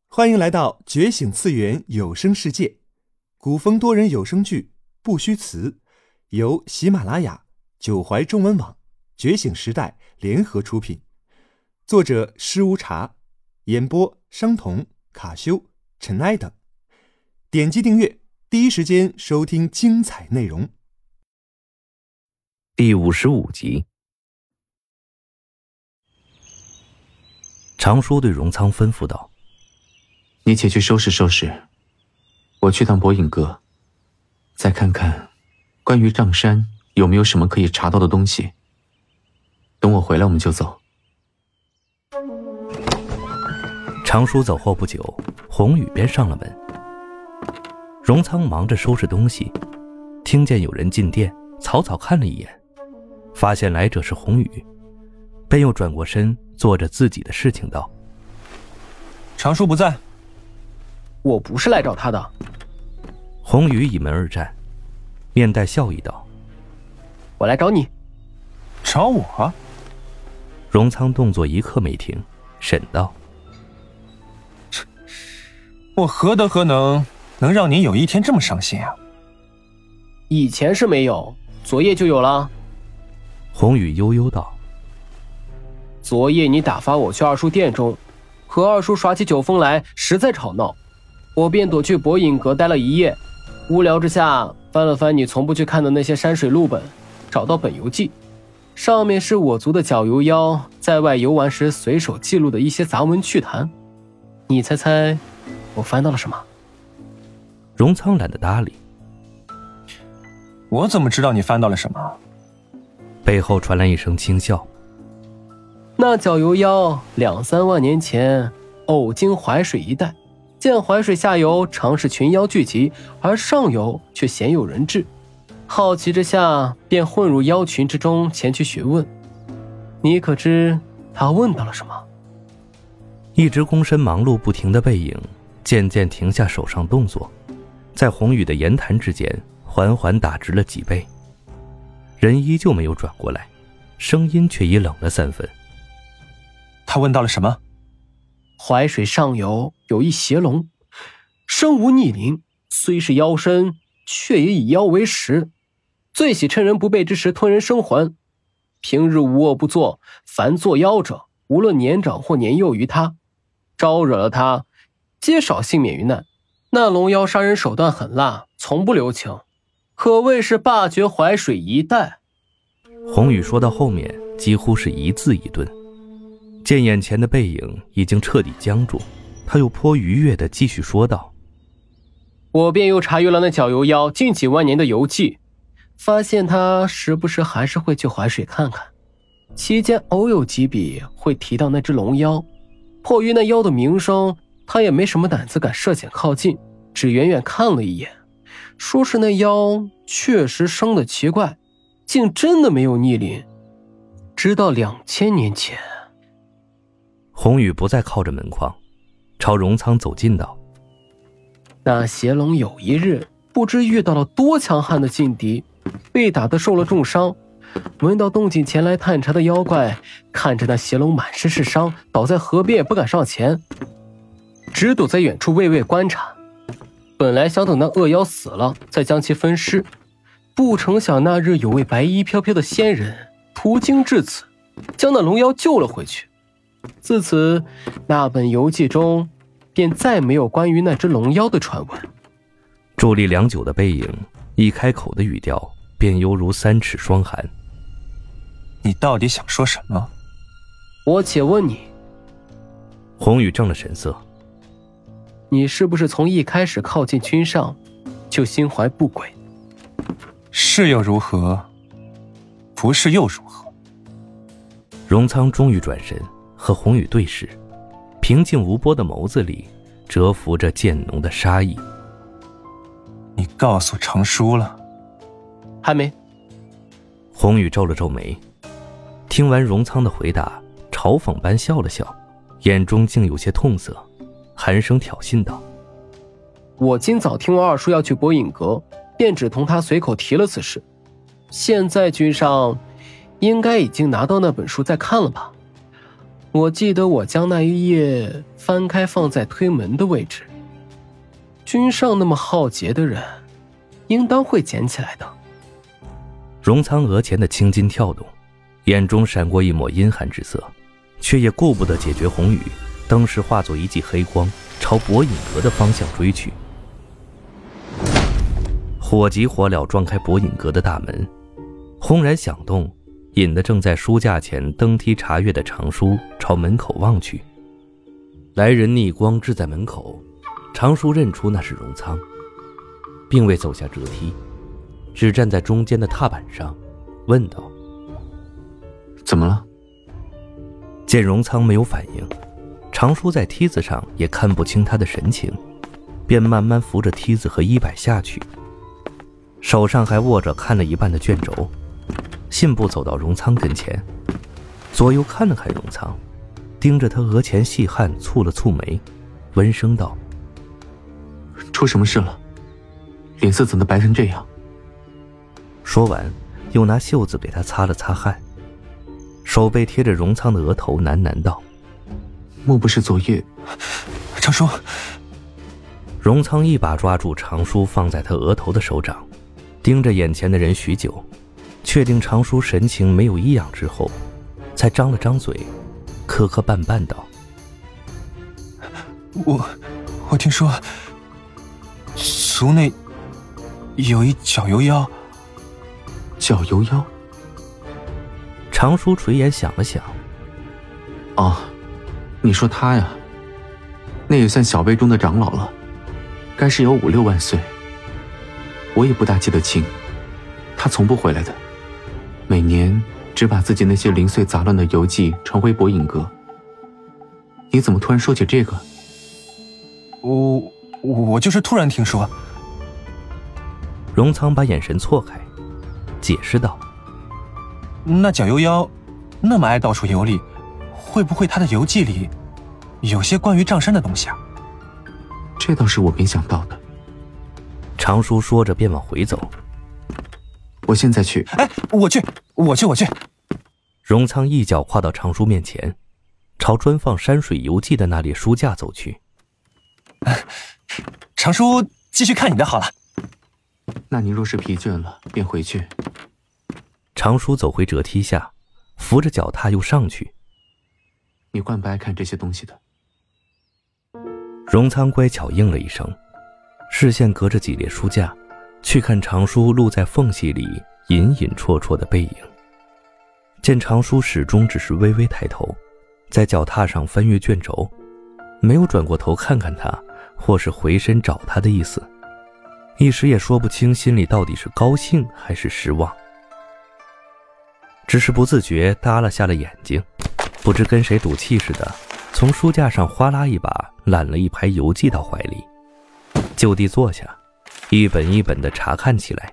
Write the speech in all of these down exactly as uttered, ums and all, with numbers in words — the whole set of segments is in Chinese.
欢迎来到觉醒次元有声世界，古风多人有声剧《不虚词》，由喜马拉雅、九怀中文网、觉醒时代联合出品，作者施无茶，演播商童、卡修、尘埃等。点击订阅，第一时间收听精彩内容。 第五十五集，常叔对荣仓吩咐道： 你且去收拾收拾，我去趟博影阁，再看看关于瘴山有没有什么可以查到的东西。等我回来我们就走。 常叔走后不久，红雨便上了门。荣仓忙着收拾东西，听见有人进店，草草看了一眼，发现来者是红雨，便又转过身做着自己的事情道： 常叔不在。 我不是来找他的。 红雨倚门而战，面带笑意道： 我来找你。 找我？ 荣仓动作一刻没停，沈道： 我何德何能能让你有一天这么伤心啊？ 以前是没有，昨夜就有了。 红雨悠悠道： 昨夜你打发我去二叔店中，和二叔耍起酒疯来，实在吵闹，我便躲去博影阁待了一夜。无聊之下翻了翻你从不去看的那些山水录本，找到本游记，上面是我族的角游妖在外游玩时随手记录的一些杂文趣谈。你猜猜我翻到了什么？ 荣仓懒得搭理。 我怎么知道你翻到了什么？ 背后传来一声轻笑。 那角游妖两三万年前偶经淮水一带，见淮水下游常是群妖聚集，而上游却鲜有人至，好奇之下便混入妖群之中前去询问。你可知他问到了什么？ 一直躬身忙碌不停的背影渐渐停下手上动作，在红雨的言谈之间缓缓打直了脊背，人依旧没有转过来，声音却已冷了三分。 他问到了什么？ 淮水上游有一邪龙，身无逆鳞，虽是妖身，却也以妖为食，最喜趁人不备之时吞人生还。平日无恶不作，凡作妖者，无论年长或年幼于他，招惹了他，皆少幸免于难。那龙妖杀人手段狠辣，从不留情，可谓是霸绝淮水一带。 红雨说到后面几乎是一字一顿，见眼前的背影已经彻底僵住，他又颇愉悦地继续说道： 我便又查阅了那角游妖近几万年的游记，发现他时不时还是会去淮水看看，期间偶有几笔会提到那只龙妖，迫于那妖的名声，他也没什么胆子敢涉险靠近，只远远看了一眼，说是那妖确实生得奇怪，竟真的没有逆鳞，直到两千年前。 红雨不再靠着门框，朝荣仓走近道： 那邪龙有一日不知遇到了多强悍的劲敌，被打得受了重伤，闻到动静前来探查的妖怪看着那邪龙满身是伤，倒在河边也不敢上前，只躲在远处畏畏观察。本来想等那恶妖死了再将其分尸，不成想那日有位白衣飘飘的仙人途经至此，将那龙妖救了回去。自此那本游记中便再没有关于那只龙妖的传闻。 伫立良久的背影一开口的语调便犹如三尺霜寒。 你到底想说什么？ 我且问你。 红雨正了神色。 你是不是从一开始靠近君上就心怀不轨？ 是又如何？不是又如何？ 荣仓终于转身和红雨对视，平静无波的眸子里蛰伏着渐浓的杀意。 你告诉常叔了？ 还没。 红雨皱了皱眉，听完荣仓的回答，嘲讽般笑了笑，眼中竟有些痛色，寒声挑衅道： 我今早听闻二叔要去博影阁，便只同他随口提了此事。现在君上应该已经拿到那本书在看了吧？ 我记得我将那一页翻开放在推门的位置。君上那么好劫的人，应当会捡起来的。 荣仓额前的青筋跳动，眼中闪过一抹阴寒之色，却也顾不得解决红雨，登时化作一记黑光，朝博隐阁的方向追去。火急火燎撞开博隐阁的大门，轰然响动，引得正在书架前登梯查阅的常叔朝门口望去。来人逆光置在门口，常叔认出那是荣仓，并未走下折梯，只站在中间的踏板上，问道： 怎么了？ 见荣仓没有反应，常叔在梯子上也看不清他的神情，便慢慢扶着梯子和衣摆下去，手上还握着看了一半的卷轴，信步走到荣仓跟前，左右看了看荣仓，盯着他额前细汗，蹙了蹙眉，温声道： 出什么事了？脸色怎么白成这样？ 说完又拿袖子给他擦了擦汗，手背贴着荣仓的额头，喃喃道： 莫不是昨夜…… 常叔。 荣仓一把抓住常叔放在他额头的手掌，盯着眼前的人许久，确定常叔神情没有异样之后，才张了张嘴，磕磕绊绊道： 我我听说族内有一绞油妖。 绞油妖？ 常叔垂眼想了想： 哦，你说他呀，那也算小辈中的长老了，该是有五六万岁。我也不大记得清，他从不回来的，每年只把自己那些零碎杂乱的游记传回博隐阁。你怎么突然说起这个？ 我我就是突然听说。 荣仓把眼神错开，解释道： 那绞油妖那么爱到处游历，会不会他的游记里有些关于丈山的东西啊？ 这倒是我没想到的。 常叔说着便往回走。 我现在去。 哎，我去我去我去。 荣仓一脚跨到常叔面前，朝专放山水游记的那列书架走去。 常叔继续看你的好了。 那你若是疲倦了，便回去。 常叔走回折梯下，扶着脚踏又上去。 你惯不爱看这些东西的。 荣仓乖巧应了一声，视线隔着几列书架，去看常叔露在缝隙里隐隐绰绰的背影。见常叔始终只是微微抬头，在脚踏上翻阅卷轴，没有转过头看看他，或是回身找他的意思，一时也说不清心里到底是高兴还是失望，只是不自觉耷拉下了眼睛，不知跟谁赌气似的，从书架上哗啦一把揽了一排游记到怀里，就地坐下，一本一本地查看起来。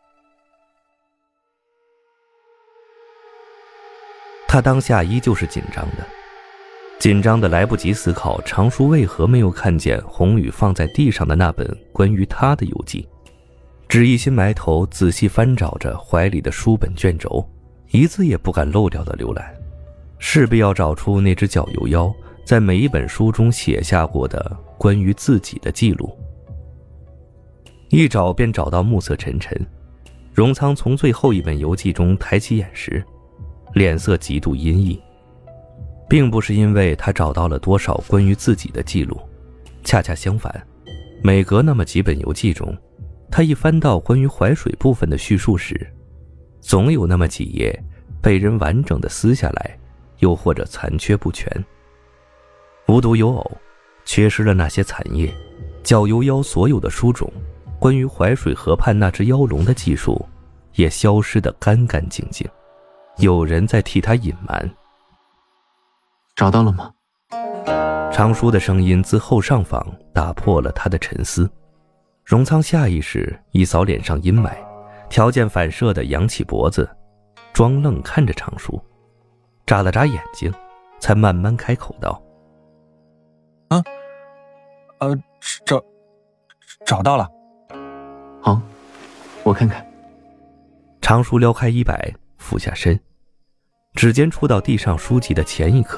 他当下依旧是紧张的，紧张的来不及思考常叔为何没有看见红雨放在地上的那本关于他的游记，只一心埋头仔细翻找着怀里的书本卷轴，一字也不敢漏掉的浏览，势必要找出那只绞油妖在每一本书中写下过的关于自己的记录。一找便找到暮色沉沉，荣仓从最后一本游记中抬起眼时，脸色极度阴翳，并不是因为他找到了多少关于自己的记录，恰恰相反，每隔那么几本游记中，他一翻到关于淮水部分的叙述时，总有那么几页被人完整的撕下来，又或者残缺不全。无独有偶，缺失了那些残页，绞油妖所有的书种关于淮水河畔那只妖龙的记述也消失得干干净净，有人在替他隐瞒。 找到了吗？ 常叔的声音自后上方打破了他的沉思。荣仓下意识一扫脸上阴霾，条件反射地扬起脖子，装愣看着常叔，眨了眨眼睛，才慢慢开口道： 啊，呃，找找到了。 好，我看看。 常叔撩开衣摆，俯下身，指尖触到地上书籍的前一刻，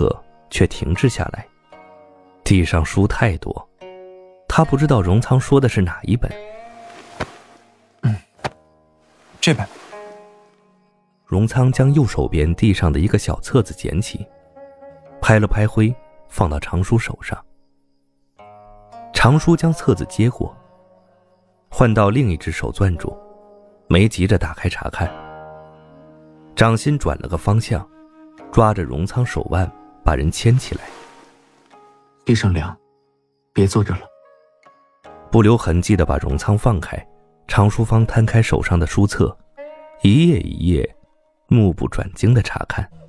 却停滞下来。地上书太多，他不知道荣仓说的是哪一本。 嗯，这本。 荣仓将右手边地上的一个小册子捡起，拍了拍灰，放到常叔手上。常叔将册子接过，换到另一只手攥住，没急着打开查看。掌心转了个方向，抓着荣仓手腕，把人牵起来。 地上凉，别坐着了。 不留痕迹地把荣仓放开，常淑芳摊开手上的书册，一页一页目不转睛地查看。